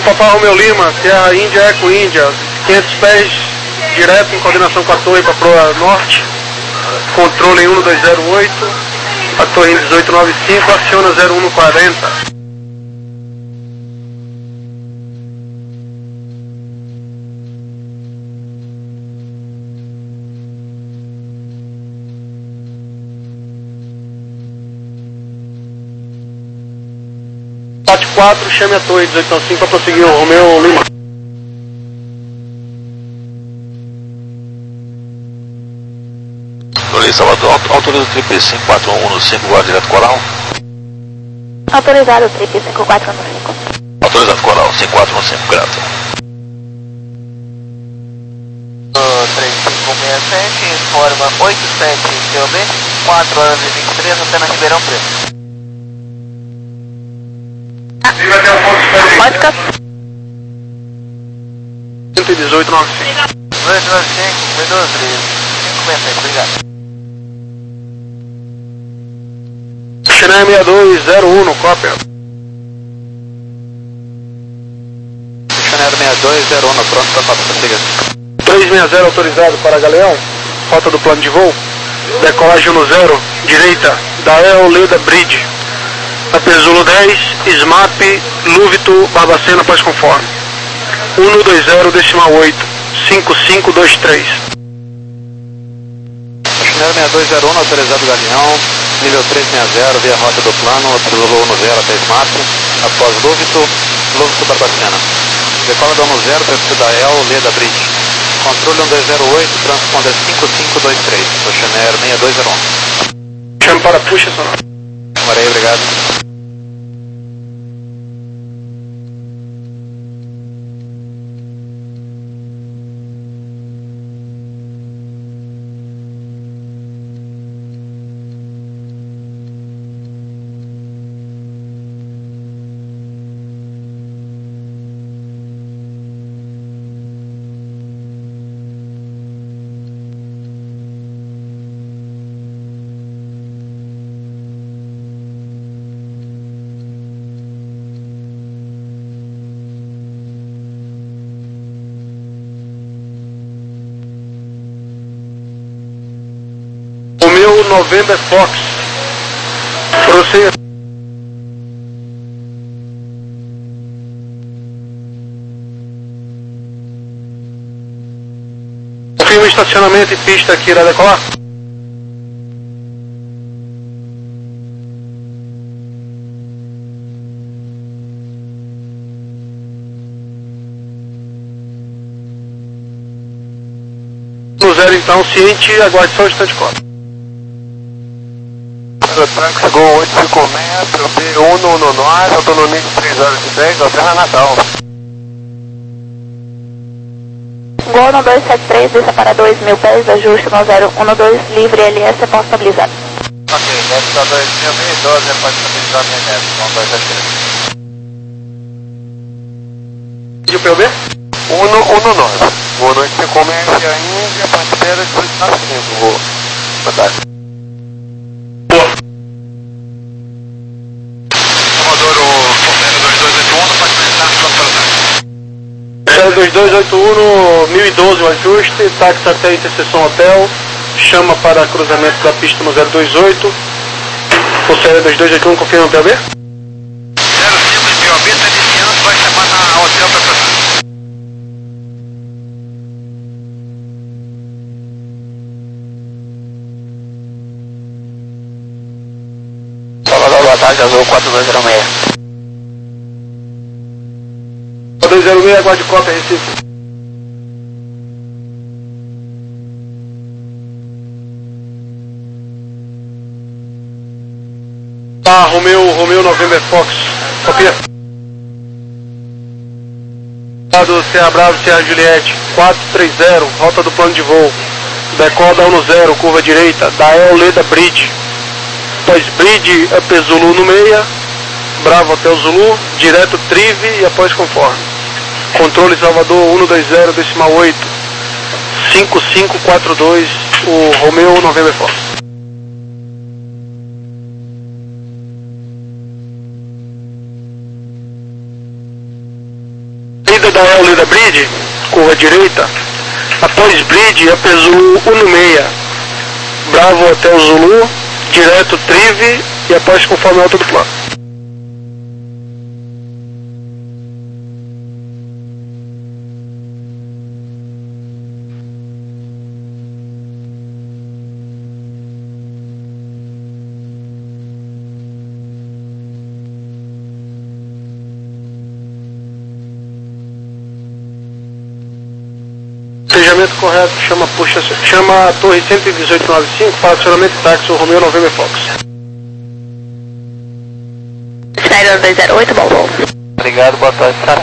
Papai Romeu Lima, Sierra Índia, Eco Índia, quinhentos pés direto em coordenação com a torre para Proa Norte, controle em um dois zero oito, a torre em dezoito noventa e cinco, aciona zero um quarenta. quatro quatro, chame a torre dezoito noventa e cinco para prosseguir o Romeu Lima. Torre Salvador, autoriza o trip cinco quatro um um cinco, guarda direto Coral. Autorizado o trip cinco quatro um cinco. Autorizado Coral, cinco quatro um cinco, grata. três cinco seis sete, informa oito sete C O B, quatro horas e vinte e três, antena Ribeirão Preto. Pode ficar. cento e dezoito noventa e cinco. dois nove cinco, dois três, cinco sessenta e seis, obrigado. Chennai seis dois zero um no cópia. Channel seis dois zero um, pronto para prossiga. três seis zero autorizado para Galeão, rota do plano de voo, decolagem no zero, direita, da El Leda Bridge, A P Zulu dez, S M A P, Lúvito, Barbacena, pós conforme. um dois zero, decimal oito, cinco cinco dois três. Channel seis dois zero um, autorizado Galeão, nível três seis zero, via rota do plano, A P Zulu um zero até S M A P, após Lúvito, Lúvito, Barbacena. Decola do um zero, perfil da El Leda Bridge. Controle um dois zero oito, transponder cinco cinco dois três, o Channel seis dois zero um. Chame para puxa sonora. Marei, obrigado. Romeu November Fox. Prossiga. Confirma estacionamento e pista aqui, irá decolar? No zero então, ciente, aguarde só o instante quatro. Tanque Gol oito cinco seis, B um um nove, autonomia de três horas e dez, Alterra Natal. Gol no dois sete três, desça para dois mil pés, ajuste no zero um dois, livre L S, pode estabilizar. Ok, desce para dois mil e doze, pode estabilizar minha neve, vamos dois sete três. E o P O B? um um nove, Gol oito cinco seis, a Índia, Pantera, dezoito noventa e cinco, vou botar. dois dois oito um, mil e doze o ajuste, táxi satélite exceção hotel, chama para cruzamento da pista no zero dois oito, o série dois dois oito um, confirma o P O B? zero cinco P O B, está iniciando, vai chamar na hotel para cruzar. Salvador, boa tarde, azul quatro dois zero seis. dois zero seis, aguarde cópia, Recife. Tá, Romeu, Romeu November Fox, copia. Do Serra Bravo, Serra Juliette, quatro três zero, rota do plano de voo. Decola um zero, curva direita, da El Leda Bridge. Após Bridge, A P Zulu no meia, Bravo Hotel Zulu, direto Trive e após conforme. Controle Salvador um dois zero, decimal oito, cinco cinco quatro dois, o Romeu November Fox. da L da Bridge, curva direita, após Bridge, Apple Zulu um no seis, Bravo até o Zulu, direto Trive e após conforme a alta do plano. Fechamento correto, chama, puxa, chama a torre cento e dezoito noventa e cinco para acionamento de táxi, o Romeo November Fox. Sérgio dois zero oito, bom, bom. Obrigado, boa tarde, Sara.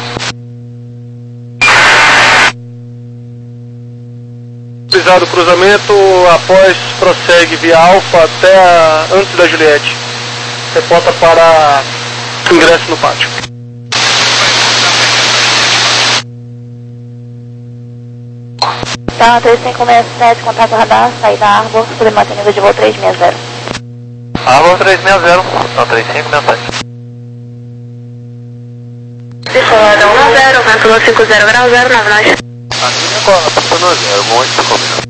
Utilizado o cruzamento, após prossegue via Alfa até a, antes da Juliette. Reporta para ingresso no pátio. Tá, três cinco seis sete, contato radar, saída Arbor, submantém nível de voo trezentos e sessenta. Arbor trezentos e sessenta, não, trinta e cinco, mensagem. Decolada um zero, vento no cinco zero grau, zero nove nove. Aqui decola, pista no zero, muito combinado.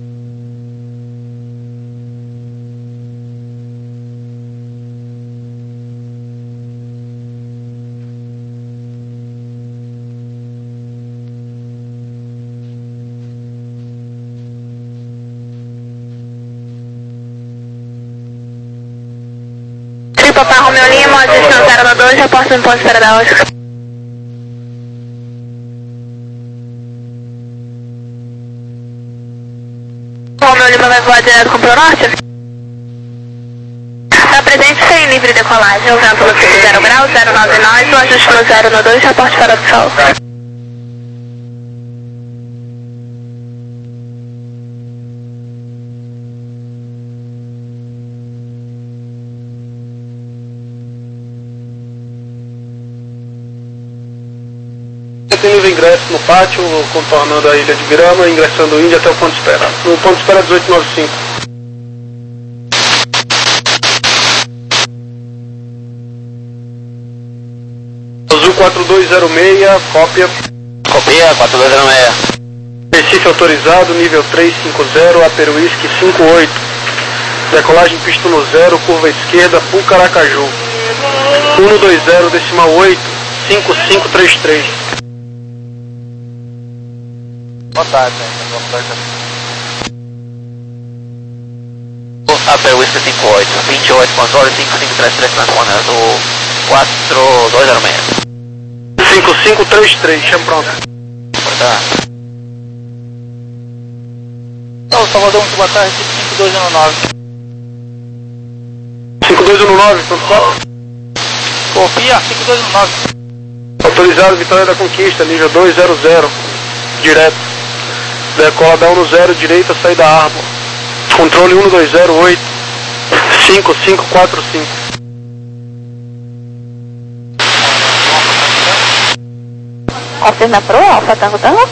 Papá Romeo Lima, distância zero nove dois, reporta no ponto de espera da Oscar. Romeo Lima vai voar direto com o Pronorte? Está presente sem livre decolagem, o vento no cinco zero grau, zero nove nove, o ajuste no zero nove dois, reporte fora do sol. Tendo ingresso no pátio, contornando a ilha de Grama, ingressando Índia até o ponto de espera. No ponto de espera dezoito noventa e cinco. Azul quatro dois zero seis, cópia. Copia, quatro dois zero seis. Recife autorizado, nível três cinco zero, Aperuísque cinco oito. Decolagem pista no zero, curva esquerda, Pucaracaju. um dois zero, decimal oito, cinco cinco três três. Boa tarde, Apple Whisky cinco oito, vinte e oito, controle cinco cinco três três, transponendo quatro dois zero seis. cinco cinco três três, chama pronto. Tá. Então, Salvador, muito boa tarde, cinco dois um nove. cinco dois um nove, pronto, só. Copia, cinco dois um nove. Autorizado, Vitória da Conquista, nível dois zero zero, direto. Decola da um zero, direita, saída Arbor. Controle um dois zero oito, cinco cinco quatro cinco. Confirma pro Alfa Tango Tango.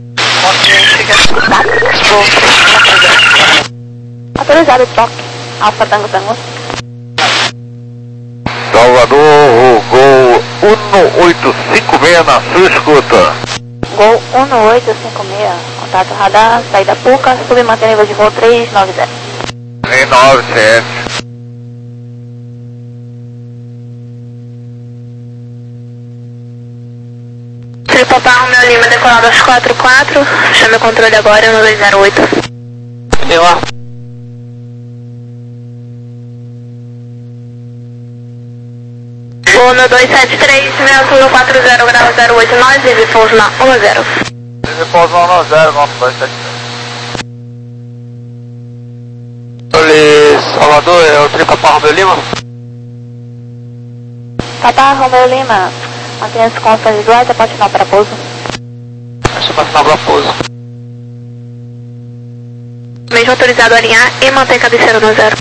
Autorizado toque. Alfa Tango Tango. Salvador, Gol um oito cinco seis na sua escuta. Gol um oito cinco seis, contato radar, saída Puca, submantém nível de voo trezentos e noventa. três nove sete. Tripopá Romeo Lima, decolado às quatro quatro, chame o controle agora, um dois zero oito. Eu lá. Voo no dois sete três, vento no quatro zero grau, zero oito nove, e pouso na um zero. Ele pousa um zero, nosso dois sete três. Olha, Salvador, é o Tripopá Romeo Lima? Papá Romeo Lima, mantenha-se com os visuais, você pode sinal para pouso. Deixa eu passar para pouso. Mesmo autorizado a alinhar e manter cabeceira no zero.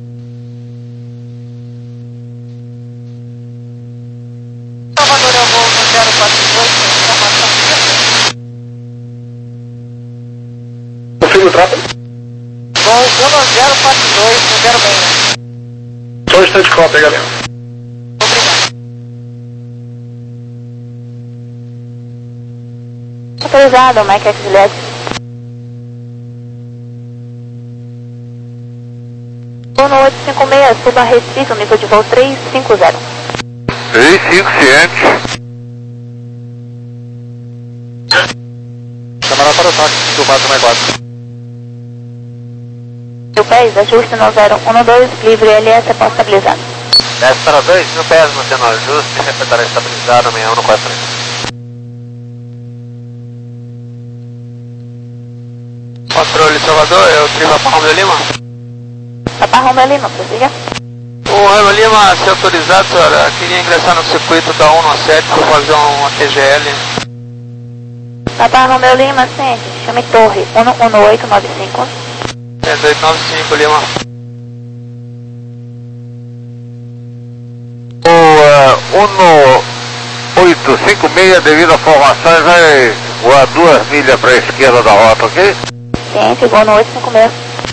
Salvador, eu vou no zero quatro dois, informação. Confirma o tráfego. Vou um zero quatro dois, zero seis. Só um instante de cópia, galera. Obrigado. Autorizado, Mike X Juliette. Uno oito cinco seis, suba Recife, nível de voo três cinco zero. três cinco ciente. Chamada para o táxi do quatro quatro. Mil pés, ajuste no zero um dois, livre L S após estabilizado. dez para dois, mil pés, mantendo ajuste, repetirá estabilizado, seis um quatro três. Controle Salvador, é o Triva Palma Lima. Papa Romeo Lima, prossiga. O Romeo Lima, se autorizado, senhora, queria ingressar no circuito da cento e sete para fazer uma T G L. Papa Romeo Lima, sente, chame torre um um oito nove cinco. É dois nove cinco, Lima. O uh, um oito cinco seis, devido à formação, vai voar duas milhas para a esquerda da rota, ok? Ciente, voo no oito cinco seis.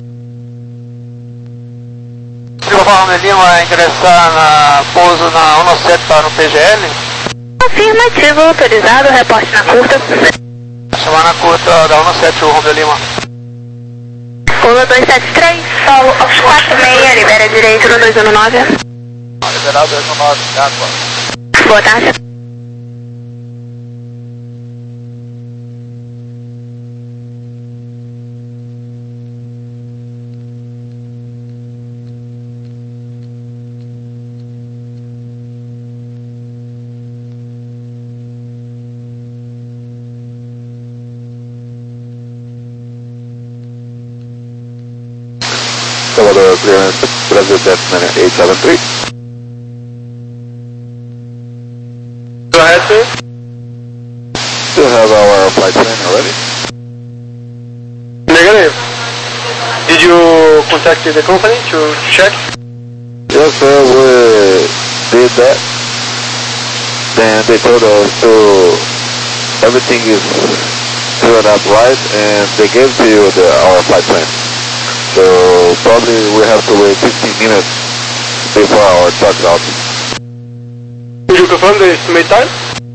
Triva Lima, ingressar na pouso na cento e sete para no P G L. Afirmativo, autorizado, reporte na curta. Chamar na curta da cento e sete, o Romeo Lima. Pula dois sete três, solo aos quatro seis, libera direito no dois um nove. Liberado dois um nove, água. Boa tarde. Salvador, clearance, Brasil Destin eight seven three. Go ahead, sir. Still have our flight plan already? Negative. Did you contact the company to check? Yes, sir, we did that. Then they told us to, everything is filled up right, and they gave to you the, our flight plan. So probably we have to wait fifteen minutes before our touchdown. Could you confirm the estimate time?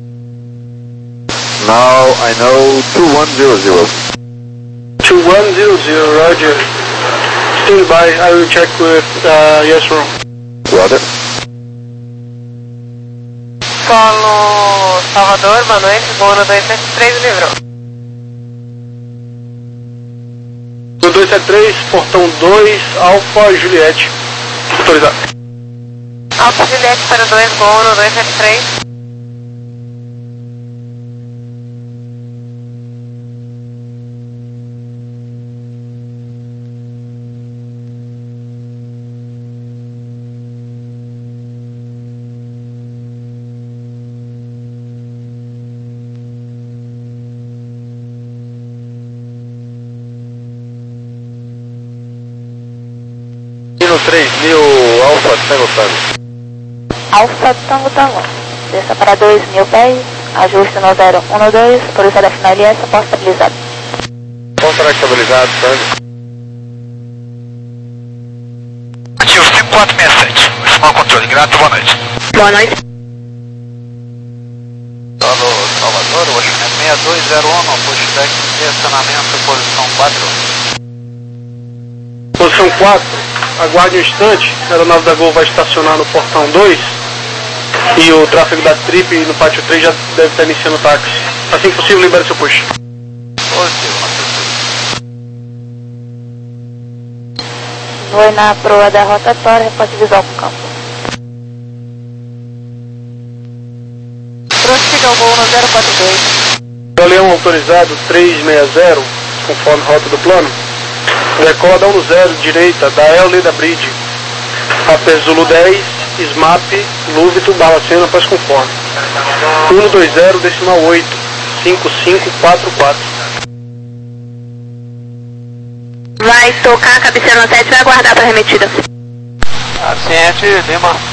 Now I know two one zero zero. two one zero zero, roger. Stand by, I will check with uh, yes room. Roger. Solo Salvador, boa noite, voo no dois sete três, livrou. No dois sete três, portão dois, Alfa Juliette. Autorizado. Alfa Juliette para dois, gol no dois sete três. três mil, Alfa Tango Tango. Alfa Tango Tango. Desça para dois mil pés, ajuste no zero um dois, polícia da final L S após estabilizado. Contrato estabilizado, Tango. Ativo cinco quatro seis sete. Máximo controle, grato, boa noite. Boa noite. Alô, Salvador, Washington seis dois zero um, pushback de estacionamento, posição quatro. Posição quatro. Aguarde um instante, a aeronave da Gol vai estacionar no portão dois e o tráfego da Trip no pátio três já deve estar iniciando o táxi. Assim que possível, libere seu push. Voe na proa da rotatória, reporte visual com campo. Prossiga o voo no zero quatro dois. Leão autorizado três seis zero, conforme rota do plano. Decola da um zero, direita, da L da Bridge. A P Zulu dez, S M A P, Lúvito, Balacena, paz conforme. um dois zero, decimal oito, cinco cinco quatro quatro. Vai tocar a cabeceira no sete, vai aguardar para remetida. Paciente, Lima.